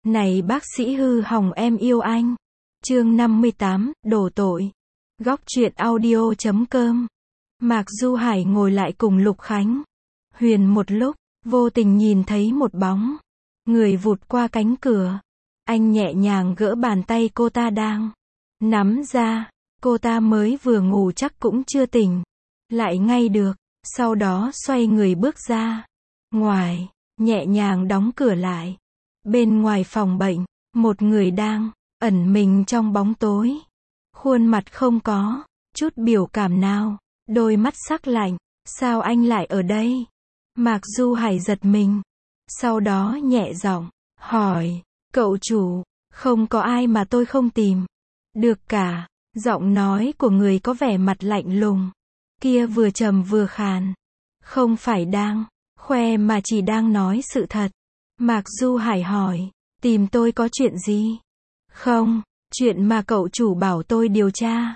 Này bác sĩ hư hỏng em yêu anh. Chương 58, đổ tội. Góc truyện audio.com. Mạc Du Hải ngồi lại cùng Lục Khánh. Huyền một lúc, vô tình nhìn thấy một bóng người vụt qua cánh cửa. Anh nhẹ nhàng gỡ bàn tay cô ta đang nắm ra. Cô ta mới vừa ngủ chắc cũng chưa tỉnh lại ngay được. Sau đó xoay người bước ra ngoài, nhẹ nhàng đóng cửa lại. Bên ngoài phòng bệnh, một người đang ẩn mình trong bóng tối. Khuôn mặt không có chút biểu cảm nào, đôi mắt sắc lạnh. Sao anh lại ở đây? Mạc Du Hải giật mình. Sau đó nhẹ giọng hỏi, cậu chủ, không có ai mà tôi không tìm được cả. Giọng nói của người có vẻ mặt lạnh lùng kia vừa trầm vừa khàn. Không phải đang khoe mà chỉ đang nói sự thật. Mạc Du Hải hỏi, tìm tôi có chuyện gì? Không, chuyện mà cậu chủ bảo tôi điều tra.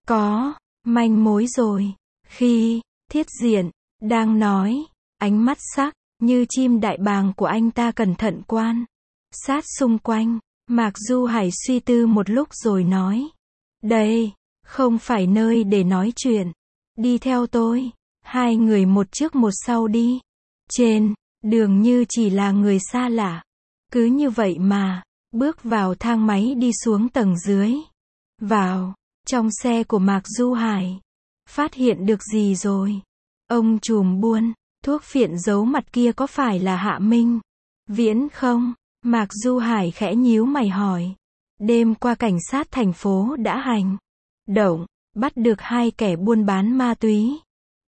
Có manh mối rồi. Khi Thiết Diện đang nói, ánh mắt sắc như chim đại bàng của anh ta cẩn thận quan sát xung quanh. Mạc Du Hải suy tư một lúc rồi nói, đây không phải nơi để nói chuyện. Đi theo tôi. Hai người một trước một sau đi. Trên đường như chỉ là người xa lạ. Cứ như vậy mà bước vào thang máy đi xuống tầng dưới. Vào trong xe của Mạc Du Hải. Phát hiện được gì rồi? Ông trùm buôn thuốc phiện giấu mặt kia có phải là Hạ Minh Viễn không? Mạc Du Hải khẽ nhíu mày hỏi. Đêm qua cảnh sát thành phố đã hành động, bắt được hai kẻ buôn bán ma túy.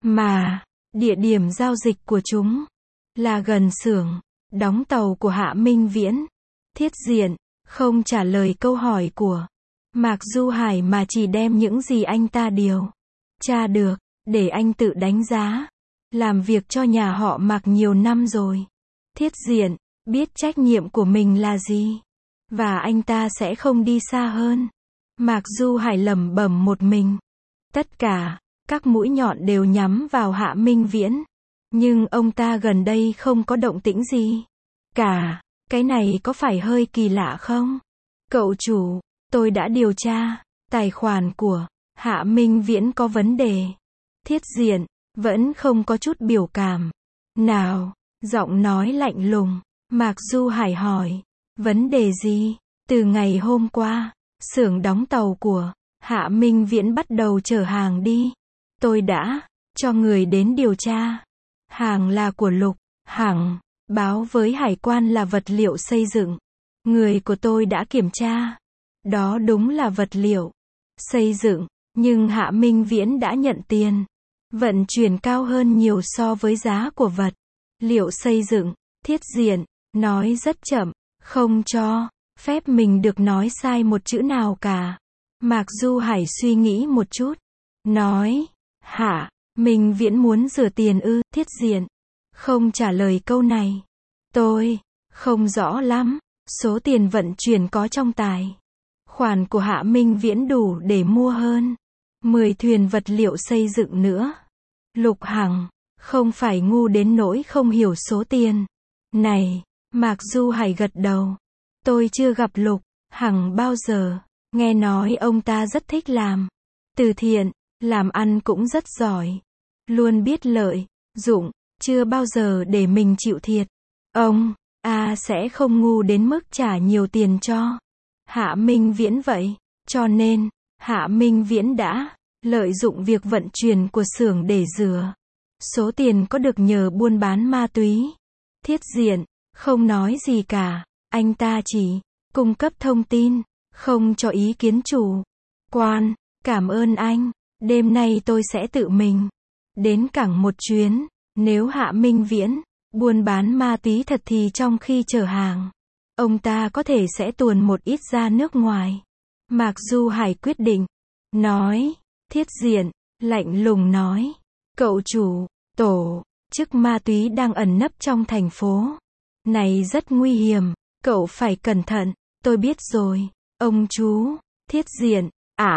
Mà địa điểm giao dịch của chúng là gần xưởng đóng tàu của Hạ Minh Viễn. Thiết Diện không trả lời câu hỏi của Mạc Du Hải mà chỉ đem những gì anh ta điều tra được để anh tự đánh giá. Làm việc cho nhà họ Mạc nhiều năm rồi. Thiết Diện biết trách nhiệm của mình là gì, và anh ta sẽ không đi xa hơn. Mạc Du Hải lẩm bẩm một mình. Tất cả các mũi nhọn đều nhắm vào Hạ Minh Viễn. Nhưng ông ta gần đây không có động tĩnh gì cả. Cái này có phải hơi kỳ lạ không? Cậu chủ, tôi đã điều tra. Tài khoản của Hạ Minh Viễn có vấn đề. Thiết Diện vẫn không có chút biểu cảm nào. Giọng nói lạnh lùng. Mạc Du Hải hỏi, vấn đề gì? Từ ngày hôm qua, xưởng đóng tàu của Hạ Minh Viễn bắt đầu chở hàng đi. Tôi đã cho người đến điều tra. Hàng là của Lục Hằng, báo với hải quan là vật liệu xây dựng. Người của tôi đã kiểm tra. Đó đúng là vật liệu xây dựng, nhưng Hạ Minh Viễn đã nhận tiền vận chuyển cao hơn nhiều so với giá của vật liệu xây dựng. Thiết Diện nói rất chậm, không cho phép mình được nói sai một chữ nào cả. Mạc Du Hải suy nghĩ một chút, nói, Hạ Minh Viễn muốn rửa tiền ư? Thiết Diện không trả lời câu này. Tôi không rõ lắm. Số tiền vận chuyển có trong tài khoản của Hạ Minh Viễn đủ để mua hơn 10 thuyền vật liệu xây dựng nữa. Lục Hằng không phải ngu đến nỗi không hiểu số tiền này. Mạc Du Hải gật đầu. Tôi chưa gặp Lục Hằng bao giờ. Nghe nói ông ta rất thích làm từ thiện, làm ăn cũng rất giỏi, luôn biết lợi dụng, chưa bao giờ để mình chịu thiệt. Ông sẽ không ngu đến mức trả nhiều tiền cho Hạ Minh Viễn vậy. Cho nên Hạ Minh Viễn đã lợi dụng việc vận chuyển của xưởng để rửa số tiền có được nhờ buôn bán ma túy. Thiết Diện không nói gì cả. Anh ta chỉ cung cấp thông tin, không cho ý kiến chủ quan. Cảm ơn anh. Đêm nay tôi sẽ tự mình đến cảng một chuyến. Nếu Hạ Minh Viễn buôn bán ma túy thật thì trong khi chở hàng, ông ta có thể sẽ tuồn một ít ra nước ngoài. Mạc Du Hải quyết định nói. Thiết Diện lạnh lùng nói, cậu chủ, tổ chức ma túy đang ẩn nấp trong thành phố này rất nguy hiểm. Cậu phải cẩn thận. Tôi biết rồi, ông chú. Thiết Diện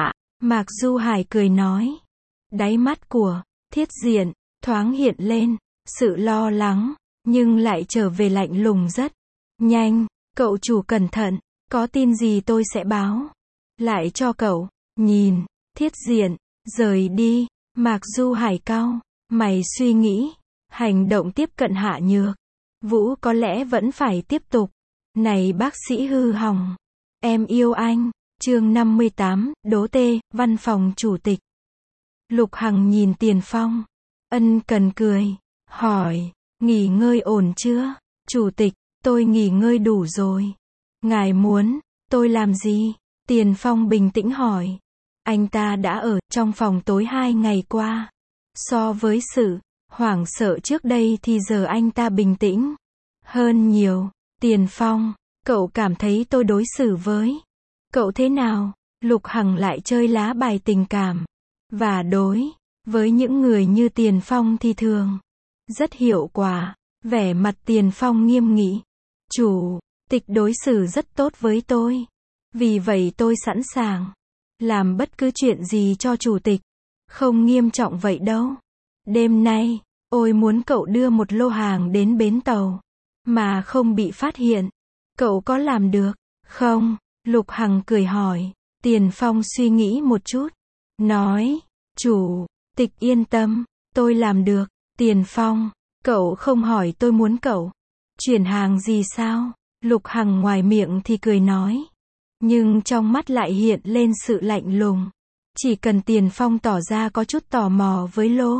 Mạc Du Hải cười nói. Đáy mắt của Thiết Diện thoáng hiện lên sự lo lắng, nhưng lại trở về lạnh lùng rất nhanh. Cậu chủ cẩn thận, có tin gì tôi sẽ báo lại cho cậu. Nhìn, Thiết Diện, rời đi, Mạc Du Hải cau mày suy nghĩ, hành động tiếp cận Hạ Nhược Vũ có lẽ vẫn phải tiếp tục. Này bác sĩ hư hỏng, em yêu anh. Chương 58, Đỗ Tê, văn phòng chủ tịch. Lục Hằng nhìn Tiền Phong, ân cần cười, hỏi, nghỉ ngơi ổn chưa? Chủ tịch, tôi nghỉ ngơi đủ rồi. Ngài muốn tôi làm gì? Tiền Phong bình tĩnh hỏi. Anh ta đã ở trong phòng tối 2 ngày qua. So với sự hoảng sợ trước đây thì giờ anh ta bình tĩnh hơn nhiều. Tiền Phong, cậu cảm thấy tôi đối xử với cậu thế nào? Lục Hằng lại chơi lá bài tình cảm. Và đối với những người như Tiền Phong thì thường rất hiệu quả. Vẻ mặt Tiền Phong nghiêm nghị. Chủ tịch đối xử rất tốt với tôi. Vì vậy tôi sẵn sàng làm bất cứ chuyện gì cho chủ tịch. Không nghiêm trọng vậy đâu. Đêm nay, ôi muốn cậu đưa một lô hàng đến bến tàu mà không bị phát hiện. Cậu có làm được không? Lục Hằng cười hỏi. Tiền Phong suy nghĩ một chút, nói, chủ tịch yên tâm, tôi làm được. Tiền Phong, cậu không hỏi tôi muốn cậu chuyển hàng gì sao? Lục Hằng ngoài miệng thì cười nói, nhưng trong mắt lại hiện lên sự lạnh lùng. Chỉ cần Tiền Phong tỏ ra có chút tò mò với lô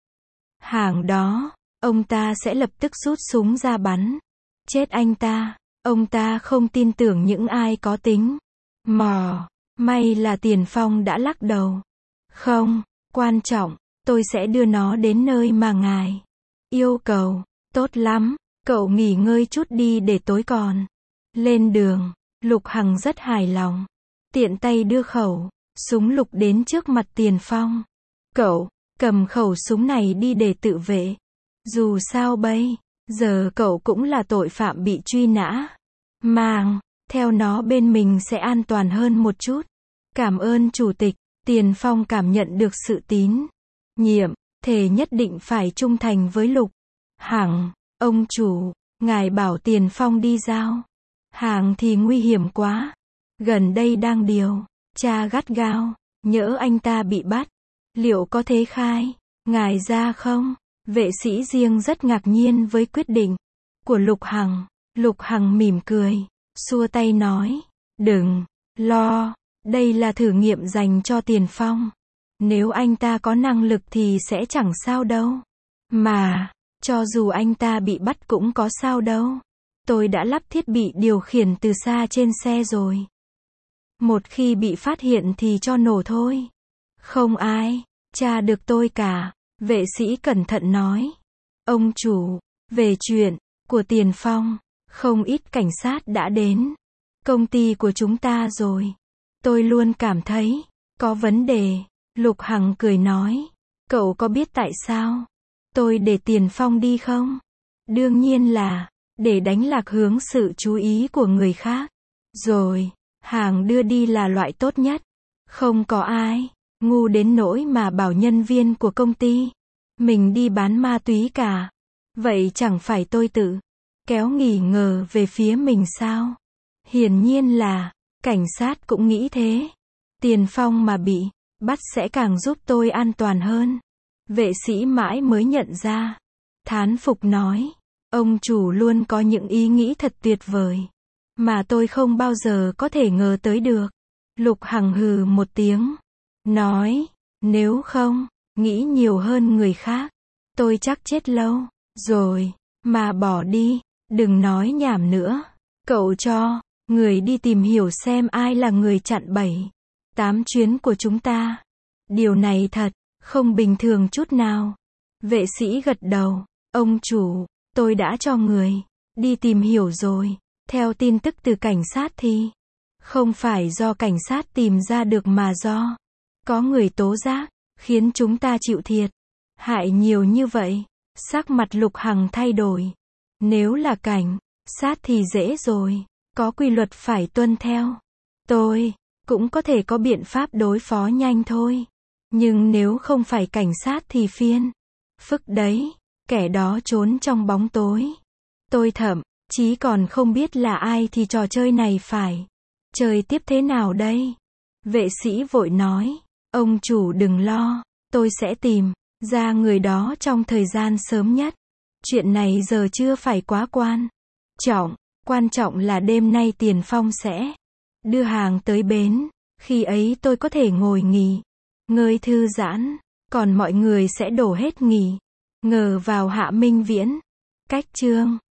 hàng đó, ông ta sẽ lập tức rút súng ra bắn chết anh ta. Ông ta không tin tưởng những ai có tính mò. May là Tiền Phong đã lắc đầu. Không quan trọng, tôi sẽ đưa nó đến nơi mà ngài yêu cầu. Tốt lắm, cậu nghỉ ngơi chút đi để tối còn lên đường. Lục Hằng rất hài lòng, tiện tay đưa khẩu súng lục đến trước mặt Tiền Phong. Cậu cầm khẩu súng này đi để tự vệ. Dù sao bây giờ cậu cũng là tội phạm bị truy nã. Mang theo nó bên mình sẽ an toàn hơn một chút. Cảm ơn chủ tịch. Tiền Phong cảm nhận được sự tín nhiệm, thề nhất định phải trung thành với Lục Hằng. Ông chủ, ngài bảo Tiền Phong đi giao hàng thì nguy hiểm quá. Gần đây đang điều tra gắt gao, nhỡ anh ta bị bắt, liệu có thể khai ngài ra không? Vệ sĩ riêng rất ngạc nhiên với quyết định của Lục Hằng. Lục Hằng mỉm cười, xua tay nói, đừng lo, đây là thử nghiệm dành cho Tiền Phong. Nếu anh ta có năng lực thì sẽ chẳng sao đâu. Mà, cho dù anh ta bị bắt cũng có sao đâu. Tôi đã lắp thiết bị điều khiển từ xa trên xe rồi. Một khi bị phát hiện thì cho nổ thôi. Không ai tra được tôi cả. Vệ sĩ cẩn thận nói. Ông chủ, về chuyện của Tiền Phong, không ít cảnh sát đã đến công ty của chúng ta rồi. Tôi luôn cảm thấy có vấn đề. Lục Hằng cười nói. Cậu có biết tại sao tôi để Tiền Phong đi không? Đương nhiên là để đánh lạc hướng sự chú ý của người khác. Rồi, hàng đưa đi là loại tốt nhất. Không có ai ngu đến nỗi mà bảo nhân viên của công ty mình đi bán ma túy cả. Vậy chẳng phải tôi tự kéo nghi ngờ về phía mình sao? Hiển nhiên là cảnh sát cũng nghĩ thế. Tiền Phong mà bị bắt sẽ càng giúp tôi an toàn hơn. Vệ sĩ mãi mới nhận ra. Thán phục nói. Ông chủ luôn có những ý nghĩ thật tuyệt vời mà tôi không bao giờ có thể ngờ tới được. Lục Hằng hừ một tiếng, nói, nếu không nghĩ nhiều hơn người khác, tôi chắc chết lâu rồi. Mà bỏ đi, đừng nói nhảm nữa. Cậu cho người đi tìm hiểu xem ai là người chặn 7-8 chuyến của chúng ta. Điều này thật không bình thường chút nào. Vệ sĩ gật đầu. Ông chủ, tôi đã cho người đi tìm hiểu rồi. Theo tin tức từ cảnh sát thì không phải do cảnh sát tìm ra được mà do có người tố giác, khiến chúng ta chịu thiệt hại nhiều như vậy. Sắc mặt Lục Hằng thay đổi. Nếu là cảnh sát thì dễ rồi, có quy luật phải tuân theo. Tôi cũng có thể có biện pháp đối phó nhanh thôi. Nhưng nếu không phải cảnh sát thì phiền phức đấy. Kẻ đó trốn trong bóng tối. Tôi thậm Chí còn không biết là ai thì trò chơi này phải chơi tiếp thế nào đây? Vệ sĩ vội nói, ông chủ đừng lo, tôi sẽ tìm ra người đó trong thời gian sớm nhất. Chuyện này giờ chưa phải quá quan trọng là đêm nay Tiền Phong sẽ đưa hàng tới bến, khi ấy tôi có thể ngồi nghỉ ngơi thư giãn, còn mọi người sẽ đổ hết nghỉ ngờ vào Hạ Minh Viễn. Cách chương